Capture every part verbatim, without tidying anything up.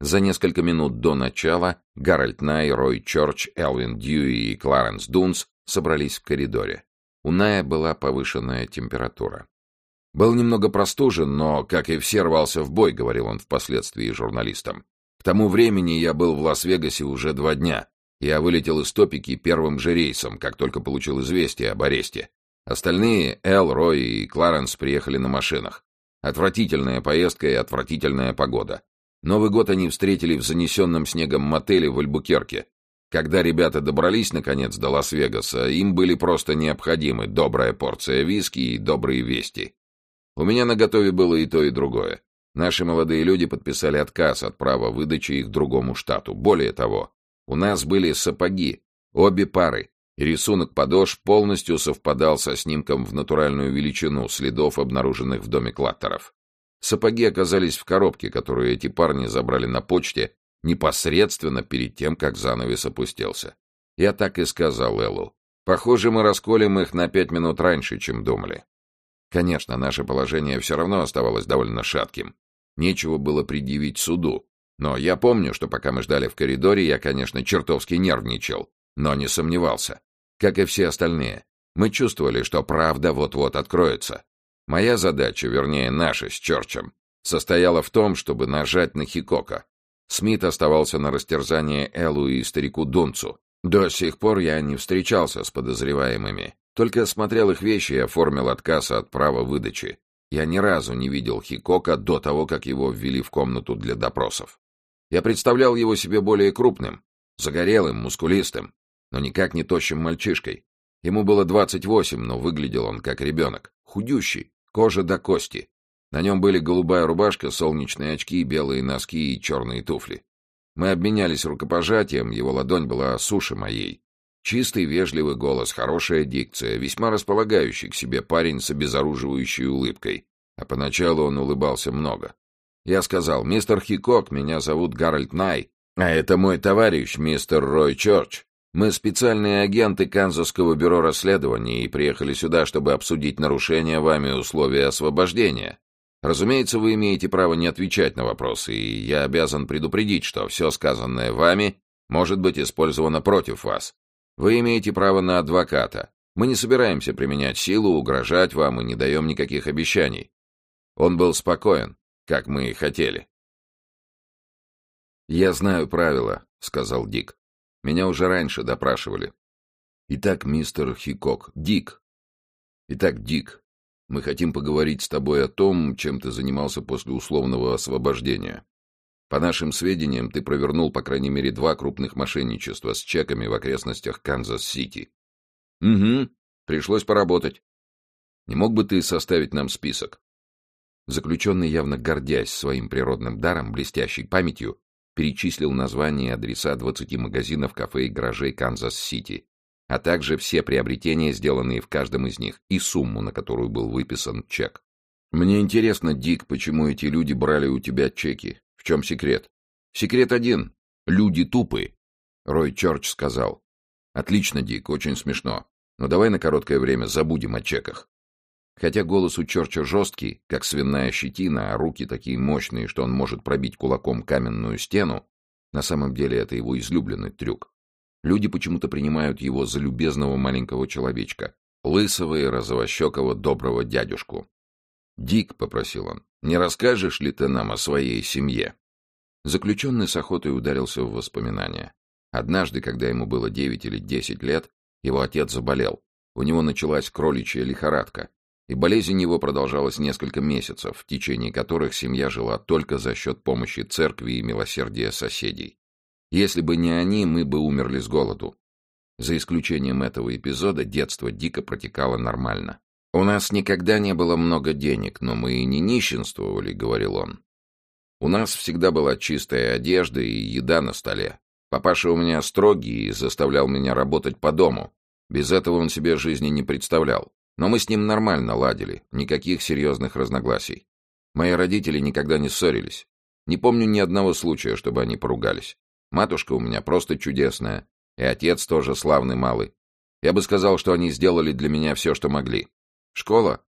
За несколько минут до начала Гарольд Най, Рой Чорч, Элвин Дьюи и Кларенс Дунс собрались в коридоре. У Ная была повышенная температура. «Был немного простужен, но, как и все, рвался в бой», — говорил он впоследствии журналистам. «К тому времени я был в Лас-Вегасе уже два дня. Я вылетел из Топики первым же рейсом, как только получил известие об аресте. Остальные, Эл, Рой и Кларенс, приехали на машинах. Отвратительная поездка и отвратительная погода. Новый год они встретили в занесенном снегом мотеле в Альбукерке. Когда ребята добрались, наконец, до Лас-Вегаса, им были просто необходимы добрая порция виски и добрые вести. У меня наготове было и то, и другое. Наши молодые люди подписали отказ от права выдачи их другому штату. Более того, у нас были сапоги, обе пары, и рисунок подошв полностью совпадал со снимком в натуральную величину следов, обнаруженных в доме Клаттеров. Сапоги оказались в коробке, которую эти парни забрали на почте непосредственно перед тем, как занавес опустился. Я так и сказал Эллу. Похоже, мы расколем их на пять минут раньше, чем думали. Конечно, наше положение все равно оставалось довольно шатким. Нечего было предъявить суду. Но я помню, что пока мы ждали в коридоре, я, конечно, чертовски нервничал, но не сомневался. Как и все остальные. Мы чувствовали, что правда вот-вот откроется. Моя задача, вернее, наша с Чорчем, состояла в том, чтобы нажать на Хикока. Смит оставался на растерзание Эллу и старику Дунцу. До сих пор я не встречался с подозреваемыми. Только осмотрел их вещи и оформил отказ от права выдачи. Я ни разу не видел Хикока до того, как его ввели в комнату для допросов. Я представлял его себе более крупным, загорелым, мускулистым, но никак не тощим мальчишкой. Ему было двадцать восемь, но выглядел он как ребенок. Худющий, кожа до кости. На нем были голубая рубашка, солнечные очки, белые носки и черные туфли. Мы обменялись рукопожатием, его ладонь была суше моей. Чистый, вежливый голос, хорошая дикция, весьма располагающий к себе парень с обезоруживающей улыбкой. А поначалу он улыбался много. Я сказал: «Мистер Хикок, меня зовут Гарольд Най, а это мой товарищ, мистер Рой Чорч. Мы специальные агенты Канзасского бюро расследований и приехали сюда, чтобы обсудить нарушения вами условия освобождения. Разумеется, вы имеете право не отвечать на вопросы, и я обязан предупредить, что все сказанное вами может быть использовано против вас. Вы имеете право на адвоката. Мы не собираемся применять силу, угрожать вам и не даем никаких обещаний». Он был спокоен, как мы и хотели. «Я знаю правила», — сказал Дик. «Меня уже раньше допрашивали». «Итак, мистер Хикок, Дик. Итак, Дик, мы хотим поговорить с тобой о том, чем ты занимался после условного освобождения. По нашим сведениям, ты провернул по крайней мере два крупных мошенничества с чеками в окрестностях Канзас-Сити». «Угу, пришлось поработать. Не мог бы ты составить нам список?» Заключенный, явно гордясь своим природным даром, блестящей памятью, перечислил названия и адреса двадцати магазинов, кафе и гаражей Канзас-Сити, а также все приобретения, сделанные в каждом из них, и сумму, на которую был выписан чек. «Мне интересно, Дик, почему эти люди брали у тебя чеки? В чем секрет?» «Секрет один. Люди тупые», — Рой Чорч сказал. «Отлично, Дик, очень смешно. Но давай на короткое время забудем о чеках». Хотя голос у Чорча жесткий, как свиная щетина, а руки такие мощные, что он может пробить кулаком каменную стену, на самом деле это его излюбленный трюк. Люди почему-то принимают его за любезного маленького человечка, лысого и розовощекого доброго дядюшку. «Дик», — попросил он, — «не расскажешь ли ты нам о своей семье?» Заключенный с охотой ударился в воспоминания. Однажды, когда ему было девять или десять лет, его отец заболел. У него началась кроличья лихорадка. И болезнь его продолжалась несколько месяцев, в течение которых семья жила только за счет помощи церкви и милосердия соседей. Если бы не они, мы бы умерли с голоду. За исключением этого эпизода, детство Дика протекало нормально. «У нас никогда не было много денег, но мы и не нищенствовали», — говорил он. «У нас всегда была чистая одежда и еда на столе. Папаша у меня строгий и заставлял меня работать по дому. Без этого он себе жизни не представлял. Но мы с ним нормально ладили, никаких серьезных разногласий. Мои родители никогда не ссорились. Не помню ни одного случая, чтобы они поругались. Матушка у меня просто чудесная, и отец тоже славный малый. Я бы сказал, что они сделали для меня все, что могли. Школа?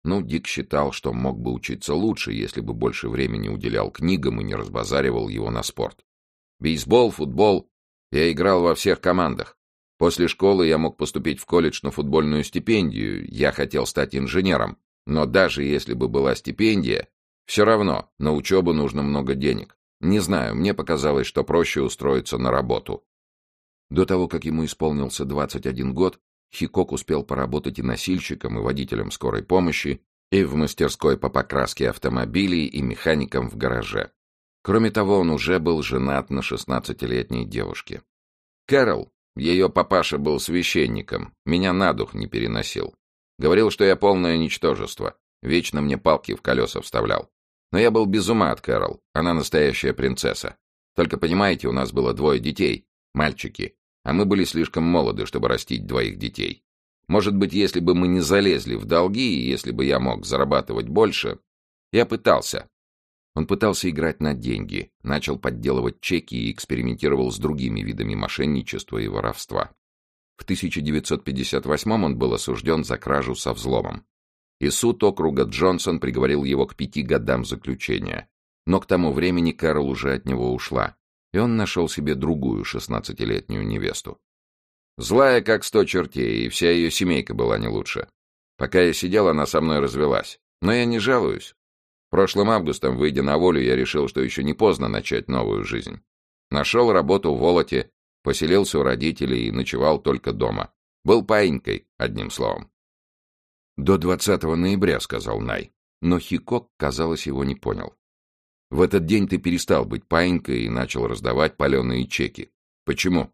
Ну, Дик считал, что мог бы учиться лучше, если бы больше времени уделял книгам и не разбазаривал его на спорт. Бейсбол, футбол. Я играл во всех командах. После школы я мог поступить в колледж на футбольную стипендию. Я хотел стать инженером. Но даже если бы была стипендия, все равно на учебу нужно много денег. Не знаю, мне показалось, что проще устроиться на работу. До того, как ему исполнился двадцать один год, Хикок успел поработать и носильщиком, и водителем скорой помощи, и в мастерской по покраске автомобилей, и механиком в гараже. Кроме того, он уже был женат на шестнадцатилетней девушке. Кэрол, ее папаша был священником, меня на дух не переносил. Говорил, что я полное ничтожество, вечно мне палки в колеса вставлял. Но я был без ума от Кэрол, она настоящая принцесса. Только понимаете, у нас было двое детей, мальчики, а мы были слишком молоды, чтобы растить двоих детей. Может быть, если бы мы не залезли в долги, и если бы я мог зарабатывать больше... Я пытался. Он пытался играть на деньги, начал подделывать чеки и экспериментировал с другими видами мошенничества и воровства. В тысяча девятьсот пятьдесят восьмом он был осужден за кражу со взломом. И суд округа Джонсон приговорил его к пяти годам заключения. Но к тому времени Кэрол уже от него ушла, и он нашел себе другую шестнадцатилетнюю невесту. Злая, как сто чертей, и вся ее семейка была не лучше. Пока я сидел, она со мной развелась. Но я не жалуюсь. Прошлым августом, выйдя на волю, я решил, что еще не поздно начать новую жизнь. Нашел работу в Волоте, поселился у родителей и ночевал только дома. Был паинькой, одним словом. «До двадцатого ноября», — сказал Най. Но Хикок, казалось, его не понял. «В этот день ты перестал быть паинькой и начал раздавать паленые чеки. Почему?»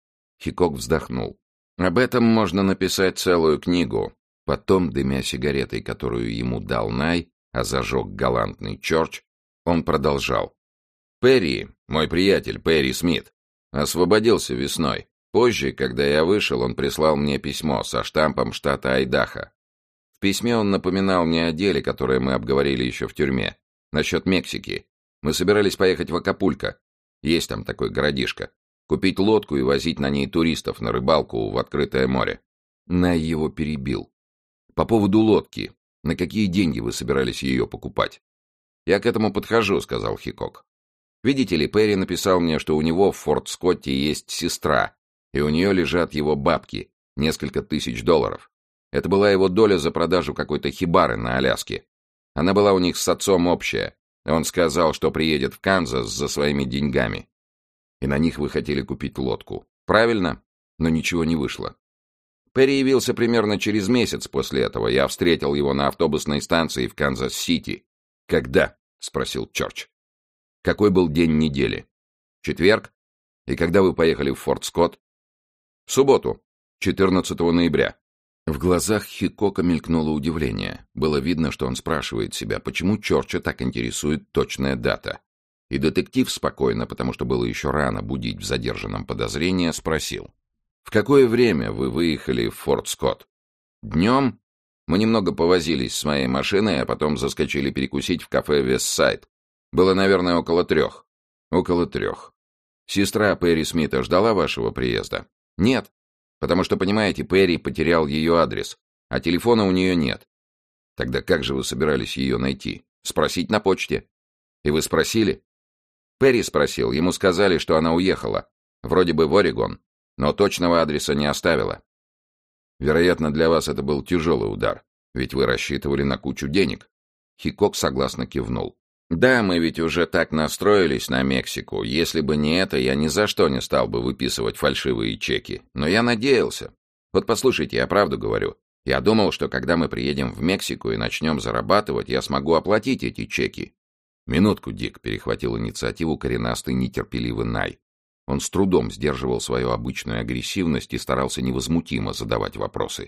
Хикок вздохнул. «Об этом можно написать целую книгу». Потом, дымя сигаретой, которую ему дал Най, а зажег галантный Чорч, он продолжал. «Перри, мой приятель Перри Смит, освободился весной. Позже, когда я вышел, он прислал мне письмо со штампом штата Айдахо. В письме он напоминал мне о деле, которое мы обговорили еще в тюрьме, насчет Мексики. Мы собирались поехать в Акапулько. Есть там такой городишко. Купить лодку и возить на ней туристов на рыбалку в открытое море». Най его перебил. «По поводу лодки. На какие деньги вы собирались ее покупать?» «Я к этому подхожу», — сказал Хикок. «Видите ли, Перри написал мне, что у него в Форт Скотте есть сестра, и у нее лежат его бабки, несколько тысяч долларов. Это была его доля за продажу какой-то хибары на Аляске. Она была у них с отцом общая. Он сказал, что приедет в Канзас за своими деньгами. И на них вы хотели купить лодку. Правильно? Но ничего не вышло. Перри явился примерно через месяц после этого. Я встретил его на автобусной станции в Канзас-Сити. «Когда?» — спросил Чорч. «Какой был день недели?» «Четверг. И когда вы поехали в Форт Скотт?» «В субботу, четырнадцатого ноября». В глазах Хикока мелькнуло удивление. Было видно, что он спрашивает себя, почему Чорча так интересует точная дата. И детектив спокойно, потому что было еще рано будить в задержанном подозрение, спросил. «В какое время вы выехали в Форт Скотт?» «Днем. Мы немного повозились с моей машиной, а потом заскочили перекусить в кафе «Вестсайд». Было, наверное, около трех». «Около трех. Сестра Перри Смита ждала вашего приезда?» «Нет. Потому что, понимаете, Перри потерял ее адрес, а телефона у нее нет». «Тогда как же вы собирались ее найти? Спросить на почте?» «И вы спросили?» «Перри спросил. Ему сказали, что она уехала. Вроде бы в Орегон. Но точного адреса не оставила». «Вероятно, для вас это был тяжелый удар, ведь вы рассчитывали на кучу денег». Хикок согласно кивнул. «Да, мы ведь уже так настроились на Мексику. Если бы не это, я ни за что не стал бы выписывать фальшивые чеки. Но я надеялся. Вот послушайте, я правду говорю. Я думал, что когда мы приедем в Мексику и начнем зарабатывать, я смогу оплатить эти чеки». «Минутку, Дик», — перехватил инициативу коренастый нетерпеливый Най. Он с трудом сдерживал свою обычную агрессивность и старался невозмутимо задавать вопросы.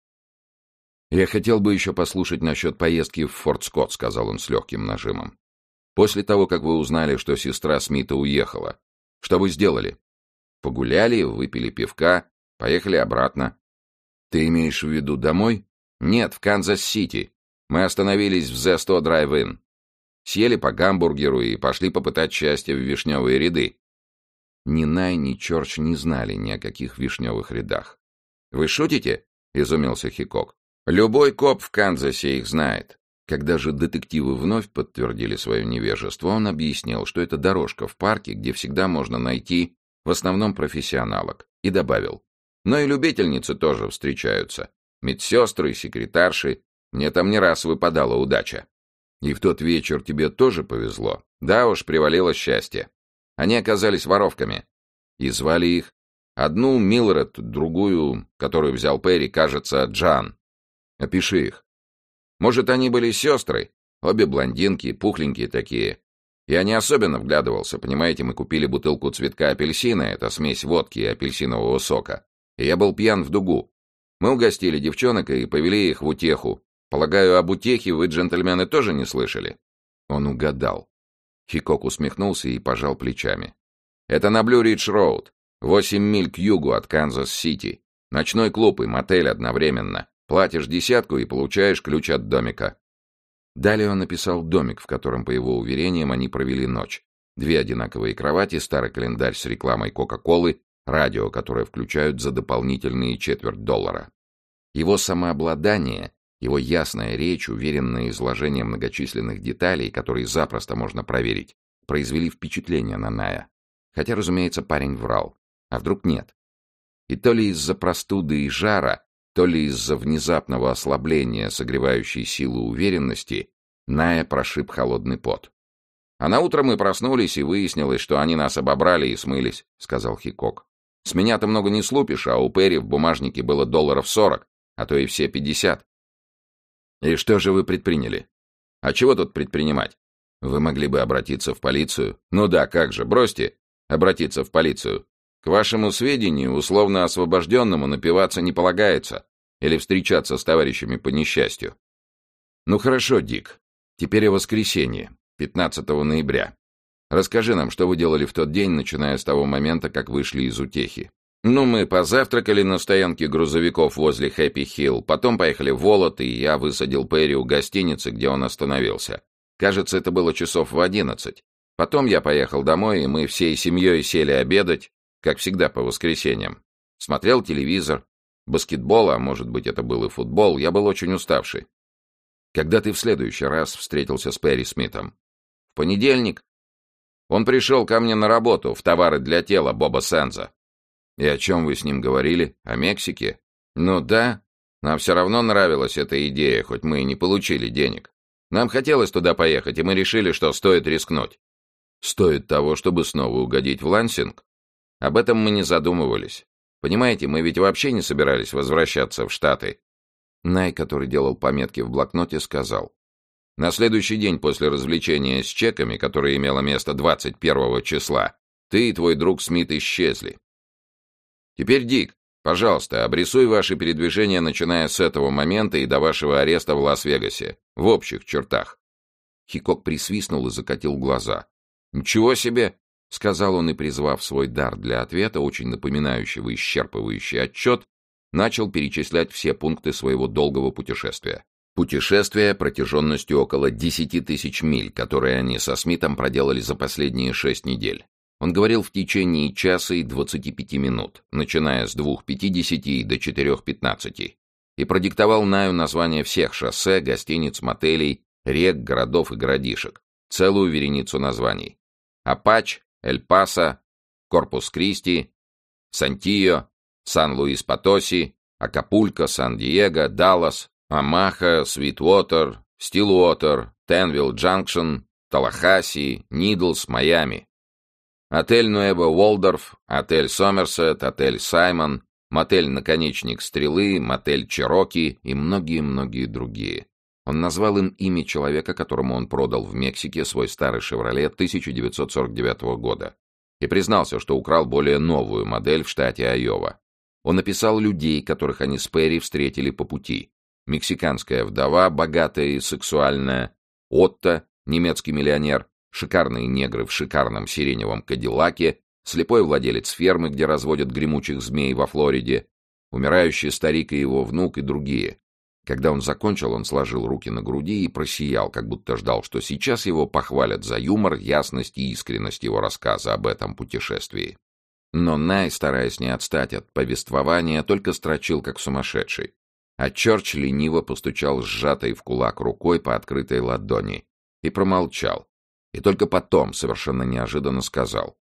«Я хотел бы еще послушать насчет поездки в Форт Скотт», — сказал он с легким нажимом. «После того, как вы узнали, что сестра Смита уехала, что вы сделали? Погуляли, выпили пивка, поехали обратно». «Ты имеешь в виду домой?» «Нет, в Канзас-Сити. Мы остановились в Зе сто Драйв-Ин. Съели по гамбургеру и пошли попытать счастье в вишневые ряды». Ни Най, ни Чорч не знали ни о каких вишневых рядах. «Вы шутите?» — изумился Хикок. Любой коп в Канзасе их знает. Когда же детективы вновь подтвердили свое невежество, он объяснил, что это дорожка в парке, где всегда можно найти в основном профессионалок, и добавил: но и любительницы тоже встречаются. Медсестры, секретарши. Мне там не раз выпадала удача. И в тот вечер тебе тоже повезло. Да уж, привалило счастье. Они оказались воровками. И звали их. Одну Милред, другую, которую взял Перри, кажется, Джан. Опиши их. Может, они были сестры? Обе блондинки, пухленькие такие. Я не особенно вглядывался, понимаете, мы купили бутылку цветка апельсина, это смесь водки и апельсинового сока. И я был пьян в дугу. Мы угостили девчонок и повели их в утеху. Полагаю, об утехе вы, джентльмены, тоже не слышали? Он угадал. Хикок усмехнулся и пожал плечами. Это на Блю-Ридж-Роуд. Восемь миль к югу от Канзас-Сити. Ночной клуб и мотель одновременно. Платишь десятку и получаешь ключ от домика. Далее он написал домик, в котором, по его уверениям, они провели ночь. Две одинаковые кровати, старый календарь с рекламой Кока-Колы, радио, которое включают за дополнительные четверть доллара. Его самообладание, его ясная речь, уверенное изложение многочисленных деталей, которые запросто можно проверить, произвели впечатление на Ная. Хотя, разумеется, парень врал. А вдруг нет? И то ли из-за простуды и жара, то ли из-за внезапного ослабления согревающей силы уверенности, Ная прошиб холодный пот. «А наутро мы проснулись, и выяснилось, что они нас обобрали и смылись», — сказал Хикок. «С меня-то много не слупишь, а у Перри в бумажнике было долларов сорок, а то и все пятьдесят». «И что же вы предприняли?» «А чего тут предпринимать? Вы могли бы обратиться в полицию?» «Ну да, как же, бросьте обратиться в полицию. К вашему сведению, условно освобожденному напиваться не полагается или встречаться с товарищами по несчастью». «Ну хорошо, Дик. Теперь о воскресенье, пятнадцатого ноября. Расскажи нам, что вы делали в тот день, начиная с того момента, как вышли из утехи». «Ну, мы позавтракали на стоянке грузовиков возле Хэппи-Хилл, потом поехали в Волот, и я высадил Перри у гостиницы, где он остановился. Кажется, это было часов в одиннадцать. Потом я поехал домой, и мы всей семьей сели обедать, как всегда по воскресеньям. Смотрел телевизор, баскетбол, а может быть это был и футбол, я был очень уставший». «Когда ты в следующий раз встретился с Перри Смитом?» «В понедельник. Он пришел ко мне на работу, в товары для тела Боба Сенза». «И о чем вы с ним говорили? О Мексике?» «Ну да, нам все равно нравилась эта идея, хоть мы и не получили денег. Нам хотелось туда поехать, и мы решили, что стоит рискнуть». «Стоит того, чтобы снова угодить в Лансинг?» «Об этом мы не задумывались. Понимаете, мы ведь вообще не собирались возвращаться в Штаты». Най, который делал пометки в блокноте, сказал: «На следующий день после развлечения с чеками, которое имело место двадцать первого числа, ты и твой друг Смит исчезли. Теперь, Дик, пожалуйста, обрисуй ваши передвижения, начиная с этого момента и до вашего ареста в Лас-Вегасе, в общих чертах». Хикок присвистнул и закатил глаза. «Ничего себе!» — сказал он и, призвав свой дар для ответа, очень напоминающего исчерпывающий отчет, начал перечислять все пункты своего долгого путешествия. Путешествие протяженностью около десяти тысяч миль, которые они со Смитом проделали за последние шесть недель. Он говорил в течение часа и двадцати пяти минут, начиная с двух пятидесяти до четырех пятнадцати, и продиктовал Наю названия всех шоссе, гостиниц, мотелей, рек, городов и городишек, целую вереницу названий: Апач, Эль-Пасо, Корпус-Кристи, Сантио, Сан-Луис-Потоси, Акапулько, Сан-Диего, Даллас, Омаха, Свитвотер, Стилуотер, Тенвилл-Джанкшн, Таллахасси, Нидлс, Майами. Отель Нуэво Уолдорф, отель Сомерсет, отель Саймон, мотель Наконечник Стрелы, мотель Чероки и многие-многие другие. Он назвал им имя человека, которому он продал в Мексике свой старый «Шевроле» тысяча девятьсот сорок девятого года, и признался, что украл более новую модель в штате Айова. Он описал людей, которых они с Перри встретили по пути. Мексиканская вдова, богатая и сексуальная, Отто, немецкий миллионер, шикарные негры в шикарном сиреневом кадиллаке, слепой владелец фермы, где разводят гремучих змей во Флориде, умирающий старик и его внук и другие. Когда он закончил, он сложил руки на груди и просиял, как будто ждал, что сейчас его похвалят за юмор, ясность и искренность его рассказа об этом путешествии. Но Най, стараясь не отстать от повествования, только строчил как сумасшедший. А Чорч лениво постучал сжатой в кулак рукой по открытой ладони и промолчал. И только потом совершенно неожиданно сказал: